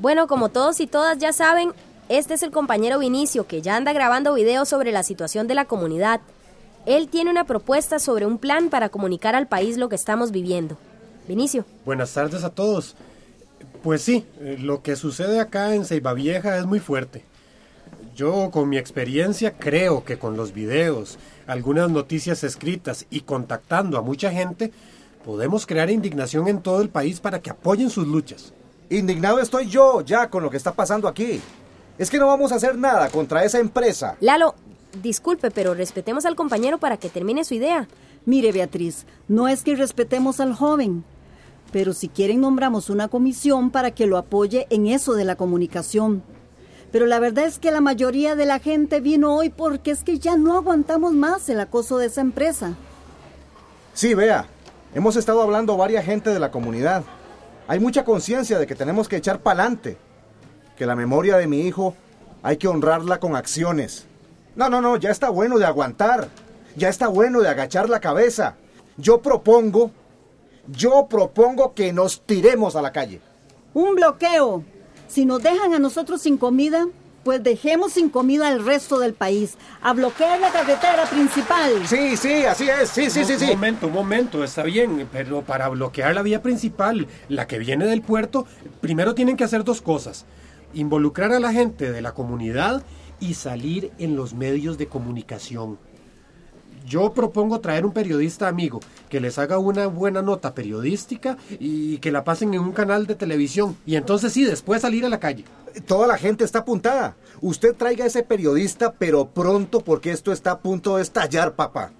Bueno, como todos y todas ya saben, este es el compañero Vinicio, que ya anda grabando videos sobre la situación de la comunidad. Él tiene una propuesta sobre un plan para comunicar al país lo que estamos viviendo. Vinicio. Buenas tardes a todos. Pues sí, lo que sucede acá en Ceibavieja es muy fuerte. Yo, con mi experiencia, creo que con los videos, algunas noticias escritas y contactando a mucha gente, podemos crear indignación en todo el país para que apoyen sus luchas. Indignado estoy yo ya con lo que está pasando aquí. Es que no vamos a hacer nada contra esa empresa. Lalo, disculpe, pero respetemos al compañero para que termine su idea. Mire, Beatriz, no es que respetemos al joven, pero si quieren nombramos una comisión para que lo apoye en eso de la comunicación. Pero la verdad es que la mayoría de la gente vino hoy porque es que ya no aguantamos más el acoso de esa empresa. Sí, vea, hemos estado hablando varias gente de la comunidad. Hay mucha conciencia de que tenemos que echar pa'lante, que la memoria de mi hijo hay que honrarla con acciones. No, ya está bueno de aguantar, ya está bueno de agachar la cabeza. Yo propongo que nos tiremos a la calle. ¡Un bloqueo! Si nos dejan a nosotros sin comida, pues dejemos sin comida al resto del país. A bloquear la carretera principal. Sí, así es, sí. Un momento, está bien, pero para bloquear la vía principal, la que viene del puerto, primero tienen que hacer dos cosas. Involucrar a la gente de la comunidad y salir en los medios de comunicación. Yo propongo traer un periodista amigo que les haga una buena nota periodística y que la pasen en un canal de televisión. Y entonces sí, después salir a la calle. Toda la gente está apuntada. Usted traiga a ese periodista, pero pronto, porque esto está a punto de estallar, papá.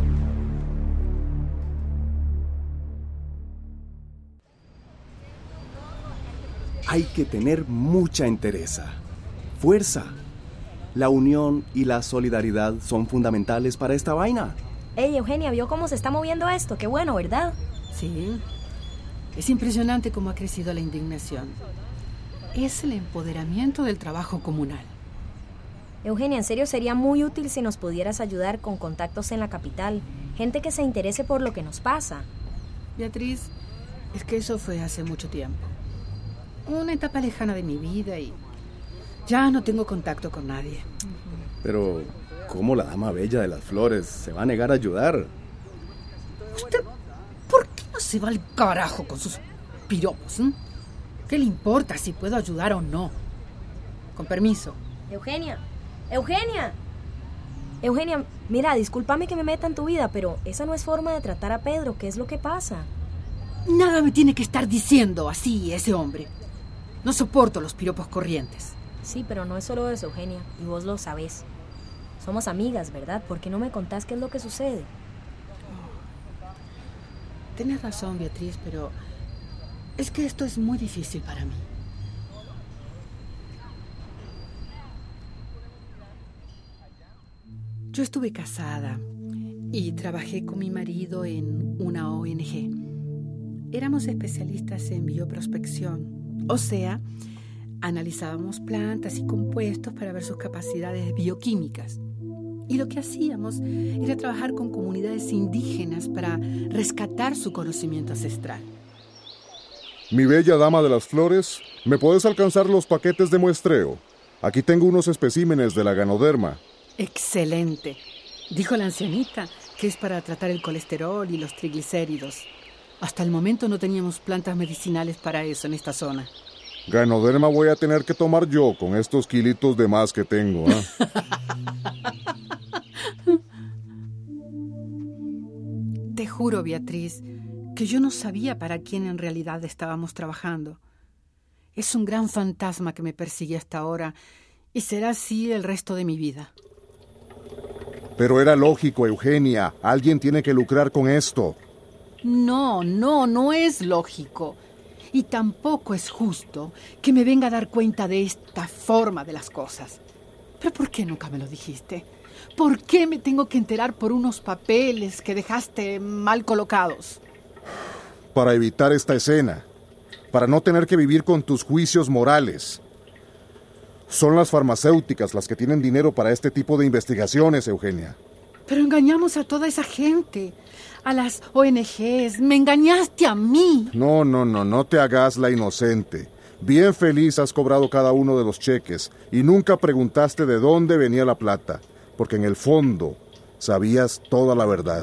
Hay que tener mucha entereza, fuerza. La unión y la solidaridad son fundamentales para esta vaina. Ey, Eugenia, ¿vio cómo se está moviendo esto? Qué bueno, ¿verdad? Sí, es impresionante cómo ha crecido la indignación. Es el empoderamiento del trabajo comunal. Eugenia, en serio sería muy útil si nos pudieras ayudar con contactos en la capital, gente que se interese por lo que nos pasa. Beatriz, es que eso fue hace mucho tiempo. Una etapa lejana de mi vida y ya no tengo contacto con nadie. Pero, ¿cómo la dama bella de las flores se va a negar a ayudar? ¿Usted por qué no se va al carajo con sus piropos? ¿Qué le importa si puedo ayudar o no? Con permiso. Eugenia, mira, discúlpame que me meta en tu vida, pero esa no es forma de tratar a Pedro. ¿Qué es lo que pasa? Nada me tiene que estar diciendo así ese hombre. No soporto los piropos corrientes. Sí, pero no es solo eso, Eugenia, y vos lo sabés. Somos amigas, ¿verdad? ¿Por qué no me contás qué es lo que sucede? Tienes razón, Beatriz, pero es que esto es muy difícil para mí. Yo estuve casada y trabajé con mi marido en una ONG. Éramos especialistas en bioprospección, o sea, analizábamos plantas y compuestos para ver sus capacidades bioquímicas. Y lo que hacíamos era trabajar con comunidades indígenas para rescatar su conocimiento ancestral. Mi bella dama de las flores, ¿me puedes alcanzar los paquetes de muestreo? Aquí tengo unos especímenes de la ganoderma. Excelente. Dijo la ancianita que es para tratar el colesterol y los triglicéridos. Hasta el momento no teníamos plantas medicinales para eso en esta zona. Ganoderma voy a tener que tomar yo con estos kilitos de más que tengo, ¿eh? Te juro, Beatriz, que yo no sabía para quién en realidad estábamos trabajando. Es un gran fantasma que me persigue hasta ahora y será así el resto de mi vida. Pero era lógico, Eugenia. Alguien tiene que lucrar con esto. No es lógico. Y tampoco es justo que me venga a dar cuenta de esta forma de las cosas. ¿Pero por qué nunca me lo dijiste? ¿Por qué me tengo que enterar por unos papeles que dejaste mal colocados? Para evitar esta escena. Para no tener que vivir con tus juicios morales. Son las farmacéuticas las que tienen dinero para este tipo de investigaciones, Eugenia. Pero engañamos a toda esa gente, a las ONGs. Me engañaste a mí. No te hagas la inocente. Bien feliz has cobrado cada uno de los cheques y nunca preguntaste de dónde venía la plata, porque en el fondo sabías toda la verdad.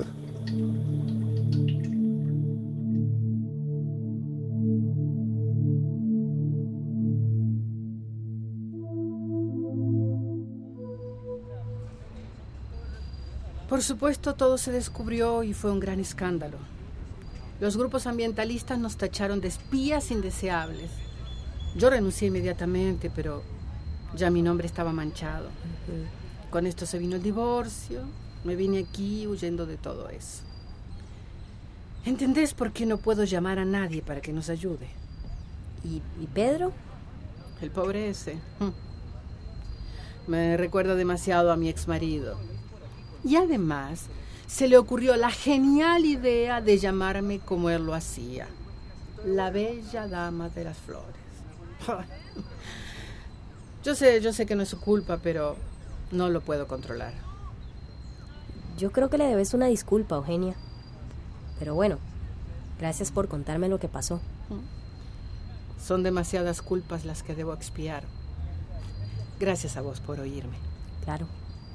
Por supuesto, todo se descubrió y fue un gran escándalo. Los grupos ambientalistas nos tacharon de espías indeseables. Yo renuncié inmediatamente, pero ya mi nombre estaba manchado. Con esto se vino el divorcio. Me vine aquí huyendo de todo eso. ¿Entendés por qué no puedo llamar a nadie para que nos ayude? ¿Y Pedro? El pobre ese. Me recuerda demasiado a mi exmarido. Y además, se le ocurrió la genial idea de llamarme como él lo hacía. La bella dama de las flores. Yo sé que no es su culpa, pero no lo puedo controlar. Yo creo que le debes una disculpa, Eugenia. Pero bueno, gracias por contarme lo que pasó. Son demasiadas culpas las que debo expiar. Gracias a vos por oírme. Claro.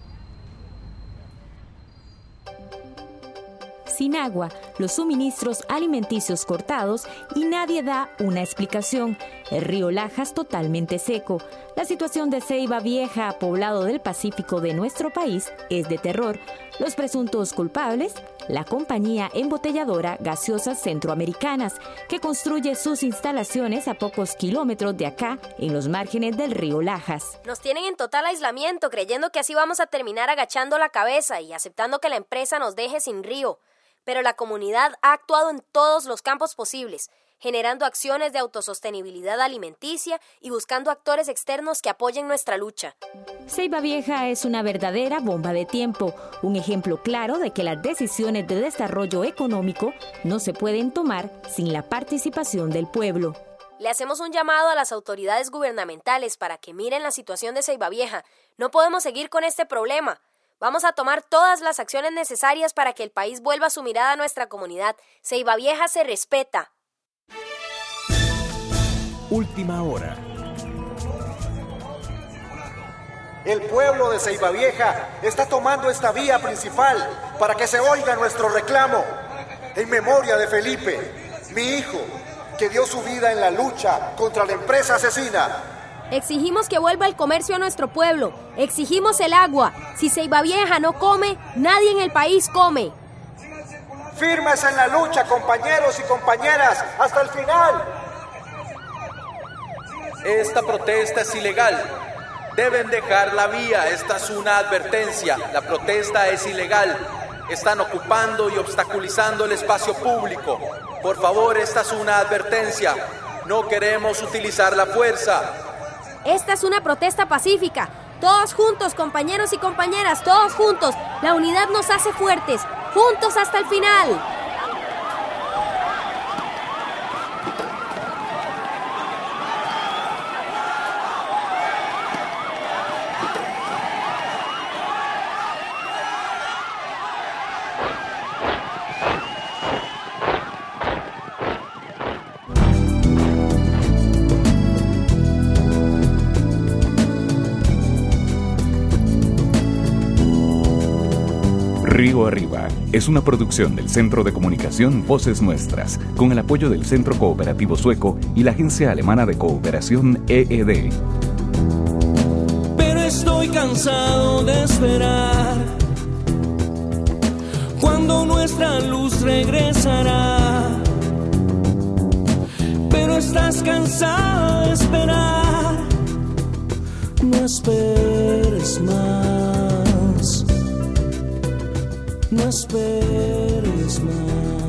Sin agua, los suministros alimenticios cortados y nadie da una explicación. El río Lajas totalmente seco. La situación de Ceiba Vieja, poblado del Pacífico de nuestro país, es de terror. Los presuntos culpables, la compañía embotelladora Gaseosas Centroamericanas, que construye sus instalaciones a pocos kilómetros de acá, en los márgenes del río Lajas. Nos tienen en total aislamiento, creyendo que así vamos a terminar agachando la cabeza y aceptando que la empresa nos deje sin río. Pero la comunidad ha actuado en todos los campos posibles, generando acciones de autosostenibilidad alimenticia y buscando actores externos que apoyen nuestra lucha. Ceiba Vieja es una verdadera bomba de tiempo, un ejemplo claro de que las decisiones de desarrollo económico no se pueden tomar sin la participación del pueblo. Le hacemos un llamado a las autoridades gubernamentales para que miren la situación de Ceiba Vieja. No podemos seguir con este problema. Vamos a tomar todas las acciones necesarias para que el país vuelva su mirada a nuestra comunidad. Ceiba Vieja se respeta. Última hora. El pueblo de Ceiba Vieja está tomando esta vía principal para que se oiga nuestro reclamo. En memoria de Felipe, mi hijo, que dio su vida en la lucha contra la empresa asesina. Exigimos que vuelva el comercio a nuestro pueblo. Exigimos el agua. Si Ceiba Vieja no come, nadie en el país come. Firmes en la lucha, compañeros y compañeras, hasta el final. Esta protesta es ilegal. Deben dejar la vía. Esta es una advertencia. La protesta es ilegal. Están ocupando y obstaculizando el espacio público. Por favor, esta es una advertencia. No queremos utilizar la fuerza. Esta es una protesta pacífica. Todos juntos, compañeros y compañeras, todos juntos. La unidad nos hace fuertes. Juntos hasta el final. Río Arriba es una producción del Centro de Comunicación Voces Nuestras, con el apoyo del Centro Cooperativo Sueco y la Agencia Alemana de Cooperación EED. Pero estoy cansado de esperar cuando nuestra luz regresará. Pero estás cansado de esperar, no esperes más. No esperes más.